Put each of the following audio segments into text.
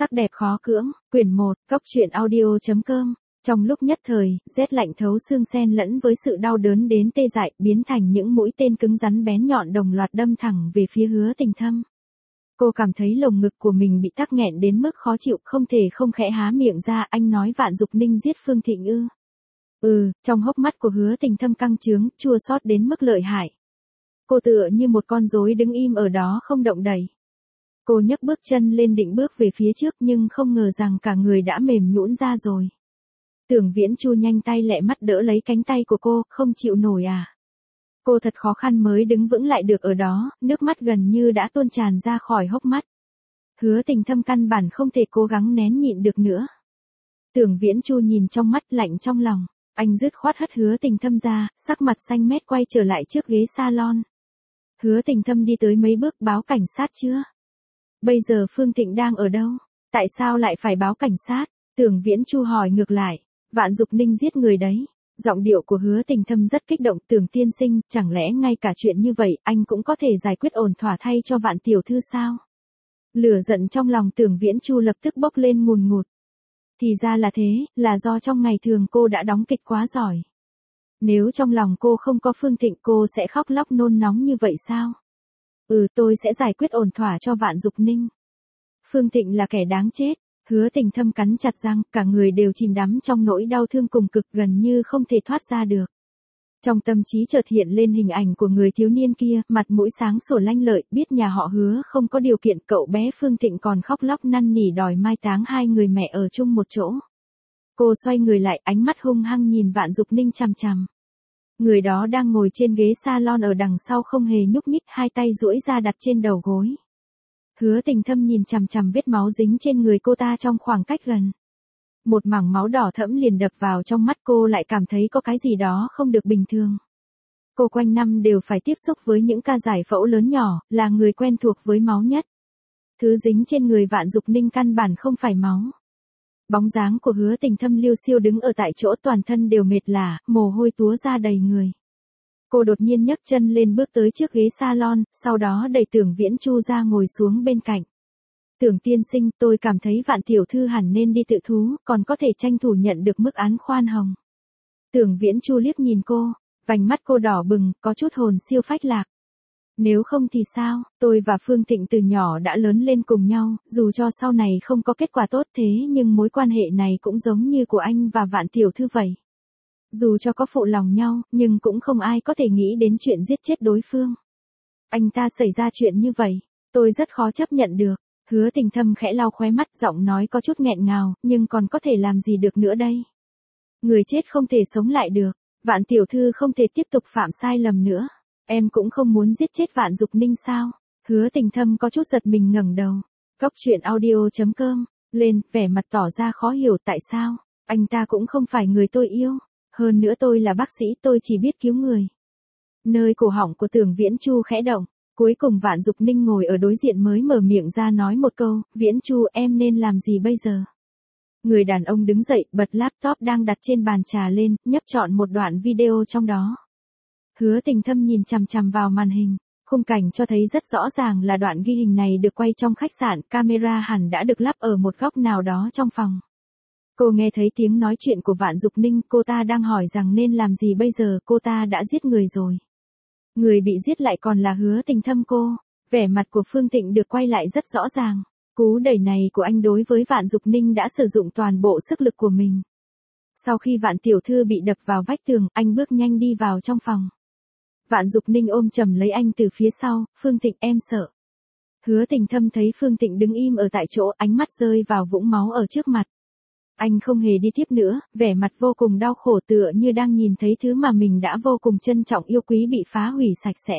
Sắc đẹp khó cưỡng, quyển 1, cốc truyện audio.com. Trong lúc nhất thời, rét lạnh thấu xương xen lẫn với sự đau đớn đến tê dại, biến thành những mũi tên cứng rắn bén nhọn đồng loạt đâm thẳng về phía Hứa Tình Thâm. Cô cảm thấy lồng ngực của mình bị tắc nghẹn đến mức khó chịu, không thể không khẽ há miệng ra. Anh nói Vạn Dục Ninh giết Phương Thịnh ư? Trong hốc mắt của Hứa Tình Thâm căng trướng, chua xót đến mức lợi hại. Cô tựa như một con rối đứng im ở đó không động đậy. Cô nhấc bước chân lên định bước về phía trước nhưng không ngờ rằng cả người đã mềm nhũn ra rồi. Tưởng Viễn Chu nhanh tay lẹ mắt đỡ lấy cánh tay của cô, không chịu nổi à? Cô thật khó khăn mới đứng vững lại được ở đó, nước mắt gần như đã tuôn tràn ra khỏi hốc mắt. Hứa Tình Thâm căn bản không thể cố gắng nén nhịn được nữa. Tưởng Viễn Chu nhìn trong mắt lạnh trong lòng, anh dứt khoát hất Hứa Tình Thâm ra, sắc mặt xanh mét quay trở lại trước ghế salon. Hứa Tình Thâm đi tới mấy bước, báo cảnh sát chưa? Bây giờ Phương Thịnh đang ở đâu? Tại sao lại phải báo cảnh sát? Tưởng Viễn Chu hỏi ngược lại. Vạn Dục Ninh giết người đấy. Giọng điệu của Hứa Tình Thâm rất kích động. Tưởng tiên sinh, chẳng lẽ ngay cả chuyện như vậy anh cũng có thể giải quyết ổn thỏa thay cho Vạn tiểu thư sao? Lửa giận trong lòng Tưởng Viễn Chu lập tức bốc lên ngùn ngụt. Thì ra là thế, là do trong ngày thường cô đã đóng kịch quá giỏi. Nếu trong lòng cô không có Phương Thịnh cô sẽ khóc lóc nôn nóng như vậy sao? Tôi sẽ giải quyết ổn thỏa cho Vạn Dục Ninh. Phương Thịnh là kẻ đáng chết. Hứa Tình Thâm cắn chặt răng, cả người đều chìm đắm trong nỗi đau thương cùng cực, gần như không thể thoát ra được. Trong tâm trí chợt hiện lên hình ảnh của người thiếu niên kia, mặt mũi sáng sủa lanh lợi, biết nhà họ Hứa không có điều kiện, cậu bé Phương Thịnh còn khóc lóc năn nỉ đòi mai táng hai người mẹ ở chung một chỗ. Cô xoay người lại, ánh mắt hung hăng nhìn Vạn Dục Ninh chằm chằm. Người đó đang ngồi trên ghế salon ở đằng sau không hề nhúc nhích, hai tay duỗi ra đặt trên đầu gối. Hứa Tình Thâm nhìn chằm chằm vết máu dính trên người cô ta trong khoảng cách gần. Một mảng máu đỏ thẫm liền đập vào trong mắt cô, lại cảm thấy có cái gì đó không được bình thường. Cô quanh năm đều phải tiếp xúc với những ca giải phẫu lớn nhỏ, là người quen thuộc với máu nhất. Thứ dính trên người Vạn Dục Ninh căn bản không phải máu. Bóng dáng của Hứa Tình Thâm liêu xiêu đứng ở tại chỗ, toàn thân đều mệt lả, mồ hôi túa ra đầy người. Cô đột nhiên nhấc chân lên bước tới trước ghế salon, sau đó đẩy Tưởng Viễn Chu ra ngồi xuống bên cạnh. Tưởng tiên sinh, tôi cảm thấy Vạn tiểu thư hẳn nên đi tự thú, còn có thể tranh thủ nhận được mức án khoan hồng. Tưởng Viễn Chu liếc nhìn cô, vành mắt cô đỏ bừng, có chút hồn siêu phách lạc. Nếu không thì sao, tôi và Phương Thịnh từ nhỏ đã lớn lên cùng nhau, dù cho sau này không có kết quả tốt thế nhưng mối quan hệ này cũng giống như của anh và Vạn tiểu thư vậy. Dù cho có phụ lòng nhau, nhưng cũng không ai có thể nghĩ đến chuyện giết chết đối phương. Anh ta xảy ra chuyện như vậy, tôi rất khó chấp nhận được. Hứa Tình Thâm khẽ lau khóe mắt, giọng nói có chút nghẹn ngào, nhưng còn có thể làm gì được nữa đây? Người chết không thể sống lại được, Vạn tiểu thư không thể tiếp tục phạm sai lầm nữa. Em cũng không muốn giết chết Vạn Dục Ninh sao? Hứa Tình Thâm có chút giật mình ngẩng đầu. cốc truyện audio.com, lên, vẻ mặt tỏ ra khó hiểu tại sao. Anh ta cũng không phải người tôi yêu. Hơn nữa tôi là bác sĩ, tôi chỉ biết cứu người. Nơi cổ họng của Tưởng Viễn Chu khẽ động. Cuối cùng Vạn Dục Ninh ngồi ở đối diện mới mở miệng ra nói một câu, Viễn Chu em nên làm gì bây giờ? Người đàn ông đứng dậy, bật laptop đang đặt trên bàn trà lên, nhấp chọn một đoạn video trong đó. Hứa Tình Thâm nhìn chằm chằm vào màn hình, khung cảnh cho thấy rất rõ ràng là đoạn ghi hình này được quay trong khách sạn, camera hẳn đã được lắp ở một góc nào đó trong phòng. Cô nghe thấy tiếng nói chuyện của Vạn Dục Ninh, cô ta đang hỏi rằng nên làm gì bây giờ, cô ta đã giết người rồi. Người bị giết lại còn là Hứa Tình Thâm cô. Vẻ mặt của Phương Thịnh được quay lại rất rõ ràng. Cú đẩy này của anh đối với Vạn Dục Ninh đã sử dụng toàn bộ sức lực của mình. Sau khi Vạn tiểu thư bị đập vào vách tường, anh bước nhanh đi vào trong phòng. Vạn Dục Ninh ôm chầm lấy anh từ phía sau, Phương Thịnh em sợ. Hứa Tình Thâm thấy Phương Thịnh đứng im ở tại chỗ, ánh mắt rơi vào vũng máu ở trước mặt. Anh không hề đi tiếp nữa, vẻ mặt vô cùng đau khổ tựa như đang nhìn thấy thứ mà mình đã vô cùng trân trọng yêu quý bị phá hủy sạch sẽ.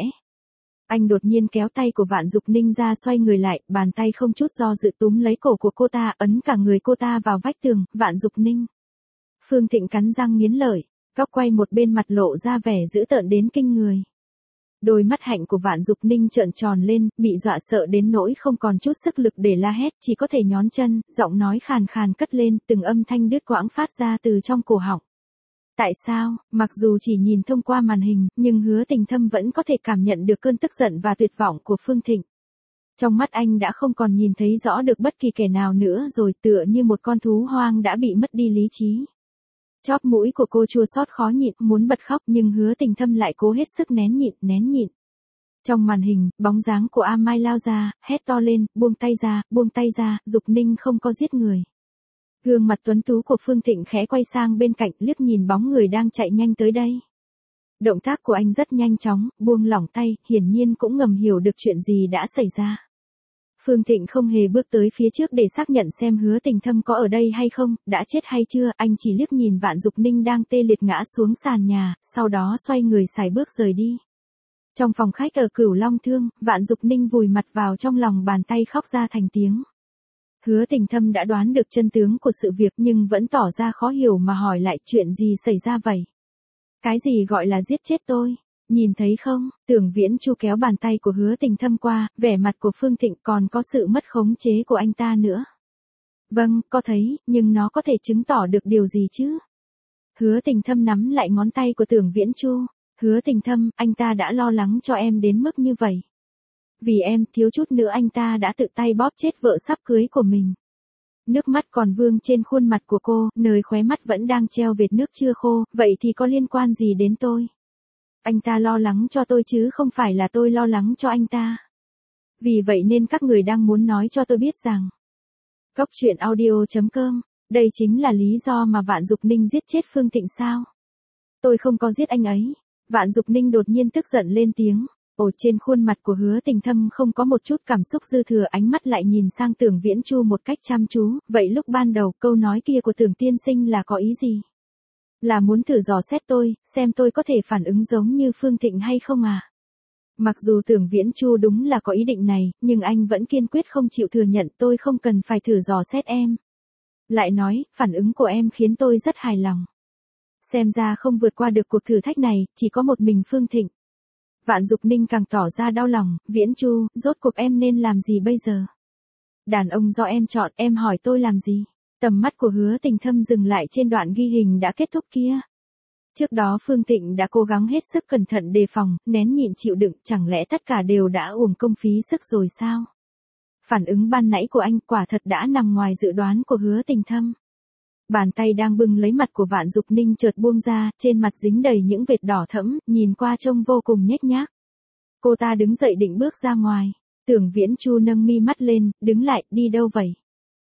Anh đột nhiên kéo tay của Vạn Dục Ninh ra, xoay người lại, bàn tay không chút do dự túm lấy cổ của cô ta, ấn cả người cô ta vào vách tường. Vạn Dục Ninh. Phương Thịnh cắn răng nghiến lợi, góc quay một bên mặt lộ ra vẻ dữ tợn đến kinh người. Đôi mắt hạnh của Vạn Dục Ninh trợn tròn lên, bị dọa sợ đến nỗi không còn chút sức lực để la hét, chỉ có thể nhón chân, giọng nói khàn khàn cất lên, từng âm thanh đứt quãng phát ra từ trong cổ họng. Tại sao, mặc dù chỉ nhìn thông qua màn hình, nhưng Hứa Tình Thâm vẫn có thể cảm nhận được cơn tức giận và tuyệt vọng của Phương Thịnh. Trong mắt anh đã không còn nhìn thấy rõ được bất kỳ kẻ nào nữa rồi, tựa như một con thú hoang đã bị mất đi lý trí. Chóp mũi của cô chua xót khó nhịn, muốn bật khóc nhưng Hứa Tình Thâm lại cố hết sức nén nhịn. Trong màn hình, bóng dáng của A Mai lao ra, hét to lên, buông tay ra, Dục Ninh không có giết người. Gương mặt tuấn tú của Phương Thịnh khẽ quay sang bên cạnh, liếc nhìn bóng người đang chạy nhanh tới đây. Động tác của anh rất nhanh chóng, buông lỏng tay, hiển nhiên cũng ngầm hiểu được chuyện gì đã xảy ra. Phương Thịnh không hề bước tới phía trước để xác nhận xem Hứa Tình Thâm có ở đây hay không, đã chết hay chưa, anh chỉ liếc nhìn Vạn Dục Ninh đang tê liệt ngã xuống sàn nhà, sau đó xoay người sải bước rời đi. Trong phòng khách ở Cửu Long Thương, Vạn Dục Ninh vùi mặt vào trong lòng bàn tay khóc ra thành tiếng. Hứa Tình Thâm đã đoán được chân tướng của sự việc nhưng vẫn tỏ ra khó hiểu mà hỏi lại chuyện gì xảy ra vậy. Cái gì gọi là giết chết tôi? Nhìn thấy không? Tưởng Viễn Chu kéo bàn tay của Hứa Tình Thâm qua, vẻ mặt của Phương Thịnh còn có sự mất khống chế của anh ta nữa. Vâng, có thấy, nhưng nó có thể chứng tỏ được điều gì chứ? Hứa Tình Thâm nắm lại ngón tay của Tưởng Viễn Chu. Hứa Tình Thâm, anh ta đã lo lắng cho em đến mức như vậy. Vì em, thiếu chút nữa anh ta đã tự tay bóp chết vợ sắp cưới của mình. Nước mắt còn vương trên khuôn mặt của cô, nơi khóe mắt vẫn đang treo vệt nước chưa khô, vậy thì có liên quan gì đến tôi? Anh ta lo lắng cho tôi chứ không phải là tôi lo lắng cho anh ta. Vì vậy nên các người đang muốn nói cho tôi biết rằng. Cốc truyện audio.com, đây chính là lý do mà Vạn Dục Ninh giết chết Phương Thịnh sao? Tôi không có giết anh ấy. Vạn Dục Ninh đột nhiên tức giận lên tiếng. Trên khuôn mặt của Hứa Tình Thâm không có một chút cảm xúc dư thừa, ánh mắt lại nhìn sang Tưởng Viễn Chu một cách chăm chú, vậy lúc ban đầu câu nói kia của Tưởng tiên sinh là có ý gì? Là muốn thử dò xét tôi, xem tôi có thể phản ứng giống như Phương Thịnh hay không à? Mặc dù Tưởng Viễn Chu đúng là có ý định này, nhưng anh vẫn kiên quyết không chịu thừa nhận tôi không cần phải thử dò xét em. Lại nói, phản ứng của em khiến tôi rất hài lòng. Xem ra không vượt qua được cuộc thử thách này, chỉ có một mình Phương Thịnh. Vạn Dục Ninh càng tỏ ra đau lòng, Viễn Chu, rốt cuộc em nên làm gì bây giờ? Đàn ông do em chọn, em hỏi tôi làm gì? Tầm mắt của Hứa Tình Thâm dừng lại trên đoạn ghi hình đã kết thúc kia. Trước đó Phương Thịnh đã cố gắng hết sức cẩn thận đề phòng, nén nhịn chịu đựng, chẳng lẽ tất cả đều đã uổng công phí sức rồi sao? Phản ứng ban nãy của anh quả thật đã nằm ngoài dự đoán của Hứa Tình Thâm. Bàn tay đang bưng lấy mặt của Vạn Dục Ninh chợt buông ra, trên mặt dính đầy những vệt đỏ thẫm, nhìn qua trông vô cùng nhếch nhác. Cô ta đứng dậy định bước ra ngoài. Tưởng Viễn Chu nâng mi mắt lên, đứng lại, đi đâu vậy?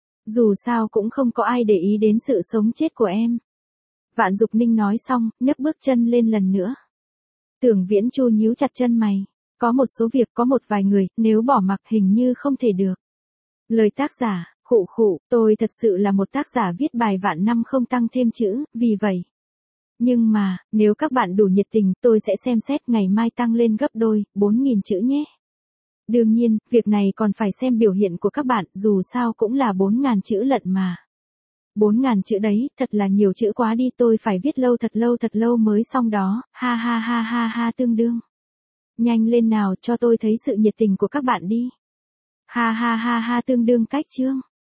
Dù sao cũng không có ai để ý đến sự sống chết của em. Vạn Dục Ninh nói xong, nhấc bước chân lên lần nữa. Tưởng Viễn Chu nhíu chặt chân mày. Có một số việc, có một vài người, nếu bỏ mặc hình như không thể được. Lời tác giả, khụ, tôi thật sự là một tác giả viết bài vạn năm không tăng thêm chữ, vì vậy. Nhưng mà, nếu các bạn đủ nhiệt tình, tôi sẽ xem xét ngày mai tăng lên gấp đôi, 4.000 chữ nhé. Đương nhiên, việc này còn phải xem biểu hiện của các bạn, dù sao cũng là 4.000 chữ lận mà. 4.000 chữ đấy, thật là nhiều chữ quá đi, tôi phải viết thật lâu mới xong đó, ha tương đương. Nhanh lên nào, cho tôi thấy sự nhiệt tình của các bạn đi. Ha tương đương cách chương.